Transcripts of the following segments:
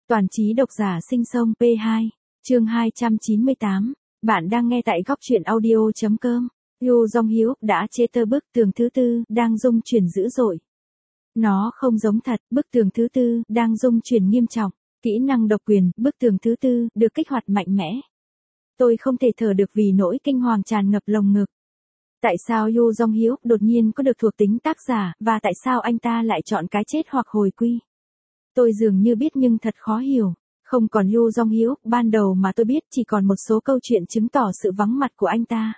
Toàn trí độc giả sinh sông P2, chương 298. Bạn đang nghe tại góc truyện audio.com. Yoo Jong-hyuk đã chê tơ bức tường thứ tư đang rung chuyển dữ dội. Nó không giống thật, bức tường thứ tư đang rung chuyển nghiêm trọng. Kỹ năng độc quyền, bức tường thứ tư được kích hoạt mạnh mẽ. Tôi không thể thở được vì nỗi kinh hoàng tràn ngập lồng ngực. Tại sao Yoo Jong-hyuk đột nhiên có được thuộc tính tác giả, và tại sao anh ta lại chọn cái chết hoặc hồi quy? Tôi dường như biết nhưng thật khó hiểu. Không còn Yoo Jong-hyuk ban đầu mà tôi biết, chỉ còn một số câu chuyện chứng tỏ sự vắng mặt của anh ta.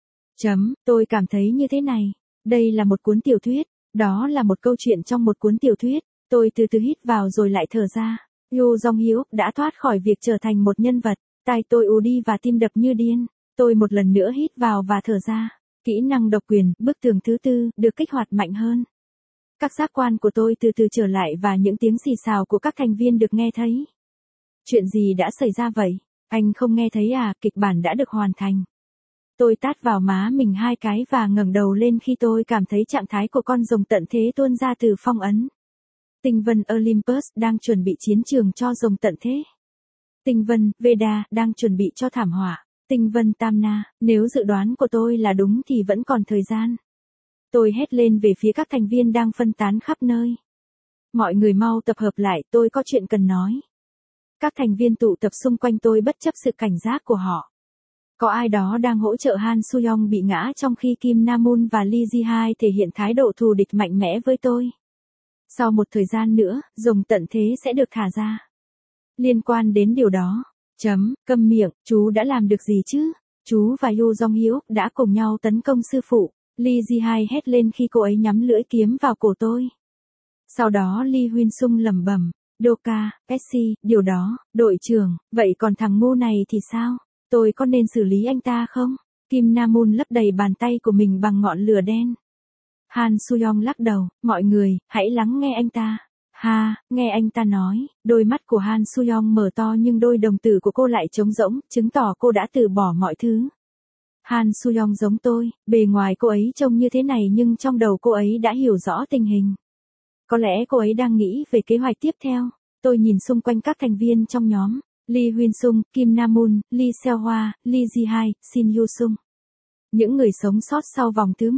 Tôi cảm thấy như thế này. Đây là một cuốn tiểu thuyết. Đó là một câu chuyện trong một cuốn tiểu thuyết. Tôi từ từ hít vào rồi lại thở ra. Yoo Jong-hyuk đã thoát khỏi việc trở thành một nhân vật. Tai tôi ù đi và tim đập như điên. Tôi một lần nữa hít vào và thở ra. Kỹ năng độc quyền, bức tường thứ tư, được kích hoạt mạnh hơn. Các giác quan của tôi từ từ trở lại và những tiếng xì xào của các thành viên được nghe thấy. Chuyện gì đã xảy ra vậy? Anh không nghe thấy à? Kịch bản đã được hoàn thành. Tôi tát vào má mình 2 cái và ngẩng đầu lên khi tôi cảm thấy trạng thái của con rồng tận thế tuôn ra từ phong ấn. Tinh vân Olympus đang chuẩn bị chiến trường cho rồng tận thế. Tinh vân Veda đang chuẩn bị cho thảm họa. Tinh vân Tamna, nếu dự đoán của tôi là đúng thì vẫn còn thời gian. Tôi hét lên về phía các thành viên đang phân tán khắp nơi. Mọi người mau tập hợp lại, tôi có chuyện cần nói. Các thành viên tụ tập xung quanh tôi bất chấp sự cảnh giác của họ. Có ai đó đang hỗ trợ Han Soo-young bị ngã trong khi Kim Na-moon và Lee Ji-hae thể hiện thái độ thù địch mạnh mẽ với tôi. Sau một thời gian nữa, rồng tận thế sẽ được thả ra. Liên quan đến điều đó. Câm miệng, chú đã làm được gì chứ? Chú và Yoo Jong-hyuk đã cùng nhau tấn công sư phụ. Lee Ji-hae hét lên khi cô ấy nhắm lưỡi kiếm vào cổ tôi. Sau đó Lee Hyun-sung lẩm bẩm, Doka, Pepsi, điều đó, đội trưởng, vậy còn thằng ngu này thì sao? Tôi có nên xử lý anh ta không? Kim Na-moon lấp đầy bàn tay của mình bằng ngọn lửa đen. Han Soo-young lắc đầu, mọi người, hãy lắng nghe anh ta. Nghe anh ta nói, đôi mắt của Han Soo-young mở to nhưng đôi đồng tử của cô lại trống rỗng, chứng tỏ cô đã từ bỏ mọi thứ. Han Soo-young giống tôi, bề ngoài cô ấy trông như thế này nhưng trong đầu cô ấy đã hiểu rõ tình hình. Có lẽ cô ấy đang nghĩ về kế hoạch tiếp theo. Tôi nhìn xung quanh các thành viên trong nhóm, Lee Hyun-sung, Kim Na-moon, Lee Seo-hwa, Lee Ji-hae, Shin Yu-sung. Những người sống sót sau vòng thứ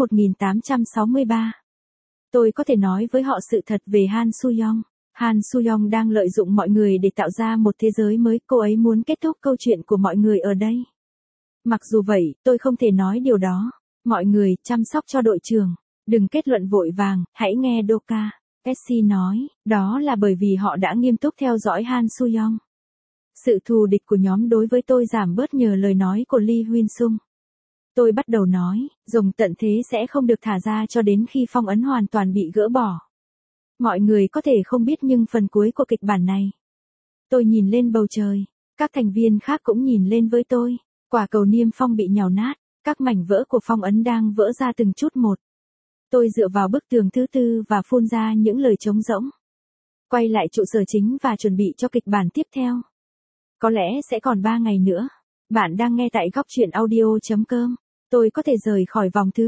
1863. Tôi có thể nói với họ sự thật về Han Soo-young. Han Soo-young đang lợi dụng mọi người để tạo ra một thế giới mới, cô ấy muốn kết thúc câu chuyện của mọi người ở đây. Mặc dù vậy, tôi không thể nói điều đó. Mọi người, chăm sóc cho đội trưởng. Đừng kết luận vội vàng, hãy nghe Doka. Pepsi nói, đó là bởi vì họ đã nghiêm túc theo dõi Han Soo-young. Sự thù địch của nhóm đối với tôi giảm bớt nhờ lời nói của Lee Hyun-sung. Tôi bắt đầu nói, rồng tận thế sẽ không được thả ra cho đến khi phong ấn hoàn toàn bị gỡ bỏ. Mọi người có thể không biết nhưng phần cuối của kịch bản này. Tôi nhìn lên bầu trời. Các thành viên khác cũng nhìn lên với tôi. Quả cầu niêm phong bị nhào nát. Các mảnh vỡ của phong ấn đang vỡ ra từng chút một. Tôi dựa vào bức tường thứ tư và phun ra những lời trống rỗng. Quay lại trụ sở chính và chuẩn bị cho kịch bản tiếp theo. Có lẽ sẽ còn 3 ngày nữa. Bạn đang nghe tại góc truyện audio.com. Tôi có thể rời khỏi vòng thứ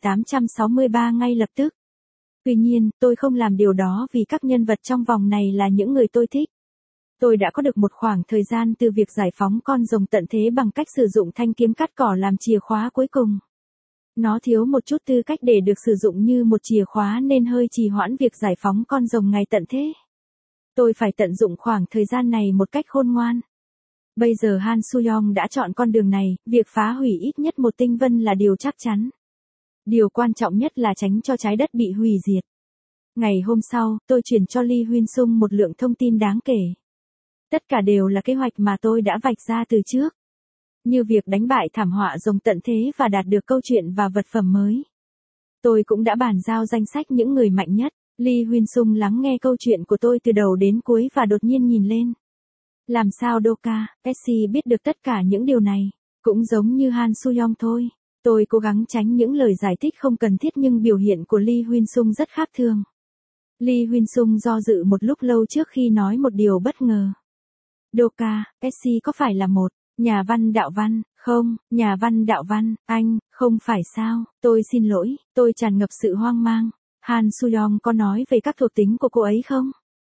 1863 ngay lập tức. Tuy nhiên, tôi không làm điều đó vì các nhân vật trong vòng này là những người tôi thích. Tôi đã có được một khoảng thời gian từ việc giải phóng con rồng tận thế bằng cách sử dụng thanh kiếm cắt cỏ làm chìa khóa cuối cùng. Nó thiếu một chút tư cách để được sử dụng như một chìa khóa nên hơi trì hoãn việc giải phóng con rồng ngày tận thế. Tôi phải tận dụng khoảng thời gian này một cách khôn ngoan. Bây giờ Han Soo-young đã chọn con đường này, việc phá hủy ít nhất một tinh vân là điều chắc chắn. Điều quan trọng nhất là tránh cho trái đất bị hủy diệt. Ngày hôm sau, tôi chuyển cho Lee Hyun-sung một lượng thông tin đáng kể. Tất cả đều là kế hoạch mà tôi đã vạch ra từ trước. Như việc đánh bại thảm họa rồng tận thế và đạt được câu chuyện và vật phẩm mới. Tôi cũng đã bàn giao danh sách những người mạnh nhất. Lee Hyun-sung lắng nghe câu chuyện của tôi từ đầu đến cuối và đột nhiên nhìn lên. Làm sao Doka, Pepsi biết được tất cả những điều này? Cũng giống như Han Soo-young thôi. Tôi cố gắng tránh những lời giải thích không cần thiết nhưng biểu hiện của Lee Hyun-sung rất khác thường. Lee Hyun-sung do dự một lúc lâu trước khi nói một điều bất ngờ. Doka, Pepsi có phải là một nhà văn đạo văn? Không, nhà văn đạo văn, anh, không phải sao? Tôi xin lỗi, tôi tràn ngập sự hoang mang. Han Soo-young có nói về các thuộc tính của cô ấy không?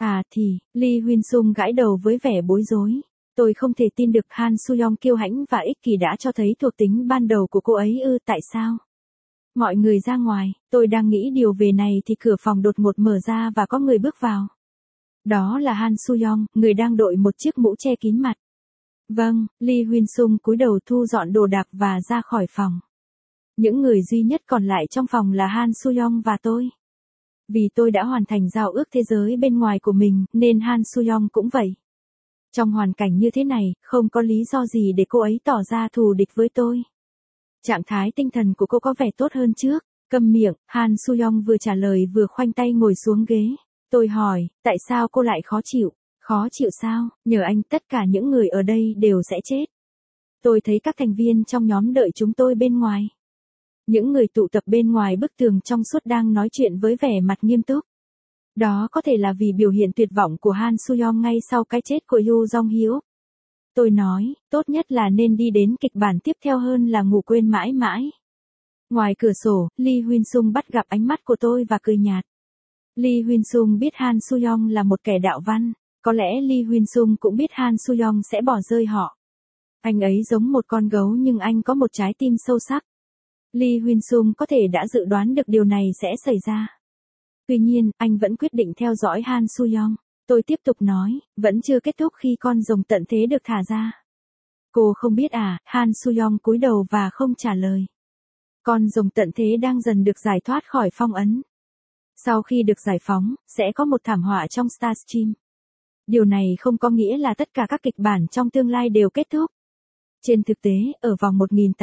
À thì, Lee Huyên Sung gãi đầu với vẻ bối rối. Tôi không thể tin được Han Soo-young kiêu hãnh và ích kỷ đã cho thấy thuộc tính ban đầu của cô ấy ư, tại sao? Mọi người ra ngoài, tôi đang nghĩ điều về này thì cửa phòng đột ngột mở ra và có người bước vào. Đó là Han Soo-young, người đang đội một chiếc mũ che kín mặt. Vâng, Lee Huyên Sung cúi đầu thu dọn đồ đạc và ra khỏi phòng. Những người duy nhất còn lại trong phòng là Han Soo-young và tôi. Vì tôi đã hoàn thành giao ước thế giới bên ngoài của mình, nên Han Soo-young cũng vậy. Trong hoàn cảnh như thế này, không có lý do gì để cô ấy tỏ ra thù địch với tôi. Trạng thái tinh thần của cô có vẻ tốt hơn trước. Câm miệng, Han Soo-young vừa trả lời vừa khoanh tay ngồi xuống ghế. Tôi hỏi, tại sao cô lại khó chịu? Khó chịu sao? Nhờ anh tất cả những người ở đây đều sẽ chết. Tôi thấy các thành viên trong nhóm đợi chúng tôi bên ngoài. Những người tụ tập bên ngoài bức tường trong suốt đang nói chuyện với vẻ mặt nghiêm túc. Đó có thể là vì biểu hiện tuyệt vọng của Han Soo-young ngay sau cái chết của Yoo Jong-hyuk. Tôi nói, tốt nhất là nên đi đến kịch bản tiếp theo hơn là ngủ quên mãi mãi. Ngoài cửa sổ, Lee Huyên Sung bắt gặp ánh mắt của tôi và cười nhạt. Lee Huyên Sung biết Han Soo-young là một kẻ đạo văn, có lẽ Lee Huyên Sung cũng biết Han Soo-young sẽ bỏ rơi họ. Anh ấy giống một con gấu nhưng anh có một trái tim sâu sắc. Lee Huyên Sung có thể đã dự đoán được điều này sẽ xảy ra. Tuy nhiên, anh vẫn quyết định theo dõi Han Soo-young. Tôi tiếp tục nói, vẫn chưa kết thúc khi con rồng tận thế được thả ra. Cô không biết à? Han Soo-young cúi đầu và không trả lời. Con rồng tận thế đang dần được giải thoát khỏi phong ấn. Sau khi được giải phóng, sẽ có một thảm họa trong Starstream. Điều này không có nghĩa là tất cả các kịch bản trong tương lai đều kết thúc. Trên thực tế, ở vòng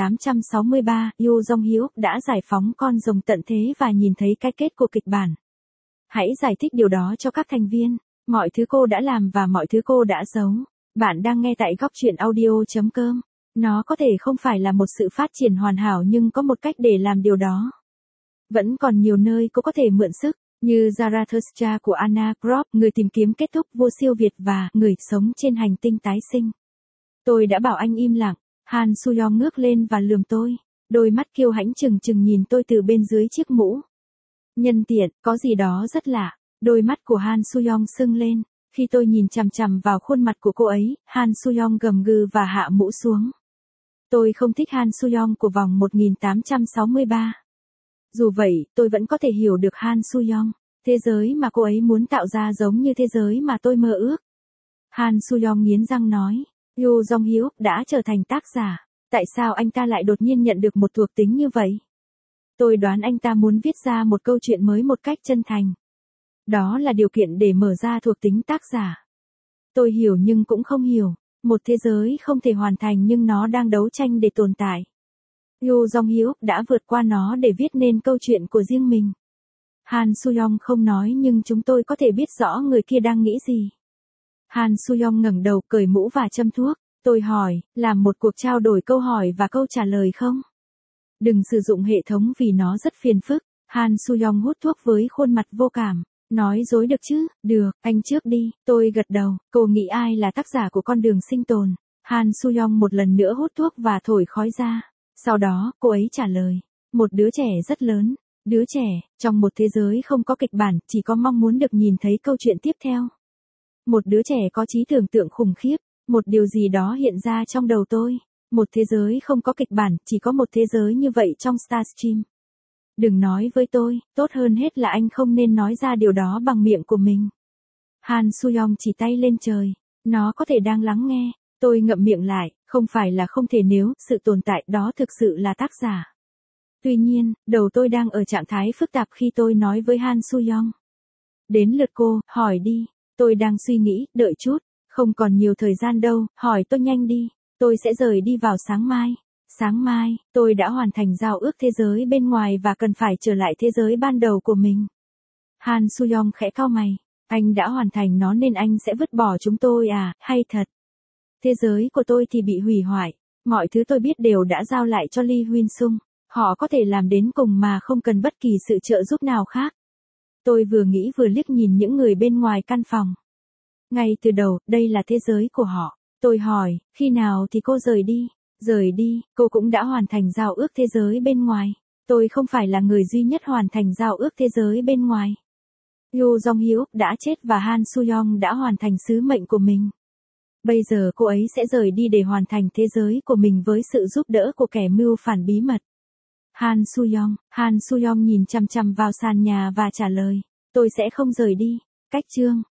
1863, Yoo Jong-hyuk đã giải phóng con rồng tận thế và nhìn thấy cái kết của kịch bản. Hãy giải thích điều đó cho các thành viên. Mọi thứ cô đã làm và mọi thứ cô đã giấu. Bạn đang nghe tại góc truyện audio.com. Nó có thể không phải là một sự phát triển hoàn hảo nhưng có một cách để làm điều đó. Vẫn còn nhiều nơi cô có thể mượn sức, như Zarathustra của Anna Krop, người tìm kiếm kết thúc vua siêu Việt và người sống trên hành tinh tái sinh. Tôi đã bảo anh im lặng. Han Soo-young ngước lên và lườm tôi. Đôi mắt kiêu hãnh trừng trừng nhìn tôi từ bên dưới chiếc mũ. Nhân tiện, có gì đó rất lạ. Đôi mắt của Han Soo-young sưng lên. Khi tôi nhìn chằm chằm vào khuôn mặt của cô ấy, Han Soo-young gầm gừ và hạ mũ xuống. Tôi không thích Han Soo-young của vòng 1863. Dù vậy, tôi vẫn có thể hiểu được Han Soo-young. Thế giới mà cô ấy muốn tạo ra giống như thế giới mà tôi mơ ước. Han Soo-young nghiến răng nói. Yoo Jong-hyuk đã trở thành tác giả. Tại sao anh ta lại đột nhiên nhận được một thuộc tính như vậy? Tôi đoán anh ta muốn viết ra một câu chuyện mới một cách chân thành. Đó là điều kiện để mở ra thuộc tính tác giả. Tôi hiểu nhưng cũng không hiểu. Một thế giới không thể hoàn thành nhưng nó đang đấu tranh để tồn tại. Yoo Jong-hyuk đã vượt qua nó để viết nên câu chuyện của riêng mình. Han Soo-young không nói nhưng chúng tôi có thể biết rõ người kia đang nghĩ gì. Han Soo-young ngẩng đầu cởi mũ và châm thuốc. Tôi hỏi, làm một cuộc trao đổi câu hỏi và câu trả lời không? Đừng sử dụng hệ thống vì nó rất phiền phức. Han Soo-young hút thuốc với khuôn mặt vô cảm. Nói dối được chứ? Được, anh trước đi. Tôi gật đầu. Cô nghĩ ai là tác giả của con đường sinh tồn? Han Soo-young một lần nữa hút thuốc và thổi khói ra. Sau đó, cô ấy trả lời. Một đứa trẻ rất lớn. Đứa trẻ, trong một thế giới không có kịch bản, chỉ có mong muốn được nhìn thấy câu chuyện tiếp theo. Một đứa trẻ có trí tưởng tượng khủng khiếp. Một điều gì đó hiện ra trong đầu tôi. Một thế giới không có kịch bản, chỉ có một thế giới như vậy trong Starstream. Đừng nói với tôi, tốt hơn hết là anh không nên nói ra điều đó bằng miệng của mình. Han Soo-young chỉ tay lên trời. Nó có thể đang lắng nghe. Tôi ngậm miệng lại, không phải là không thể nếu sự tồn tại đó thực sự là tác giả. Tuy nhiên, đầu tôi đang ở trạng thái phức tạp khi tôi nói với Han Soo-young. Đến lượt cô, hỏi đi. Tôi đang suy nghĩ, đợi chút. Không còn nhiều thời gian đâu, hỏi tôi nhanh đi. Tôi sẽ rời đi vào sáng mai. Sáng mai, tôi đã hoàn thành giao ước thế giới bên ngoài và cần phải trở lại thế giới ban đầu của mình. Han Soo-young khẽ cau mày. Anh đã hoàn thành nó nên anh sẽ vứt bỏ chúng tôi à, hay thật? Thế giới của tôi thì bị hủy hoại. Mọi thứ tôi biết đều đã giao lại cho Lee Huyên Sung. Họ có thể làm đến cùng mà không cần bất kỳ sự trợ giúp nào khác. Tôi vừa nghĩ vừa liếc nhìn những người bên ngoài căn phòng. Ngay từ đầu, đây là thế giới của họ. Tôi hỏi, khi nào thì cô rời đi? Rời đi, cô cũng đã hoàn thành giao ước thế giới bên ngoài. Tôi không phải là người duy nhất hoàn thành giao ước thế giới bên ngoài. Yoo Jong-hyuk đã chết và Han Soo-young đã hoàn thành sứ mệnh của mình. Bây giờ cô ấy sẽ rời đi để hoàn thành thế giới của mình với sự giúp đỡ của kẻ mưu phản bí mật. Han Soo-young nhìn chằm chằm vào sàn nhà và trả lời, tôi sẽ không rời đi. Cách chương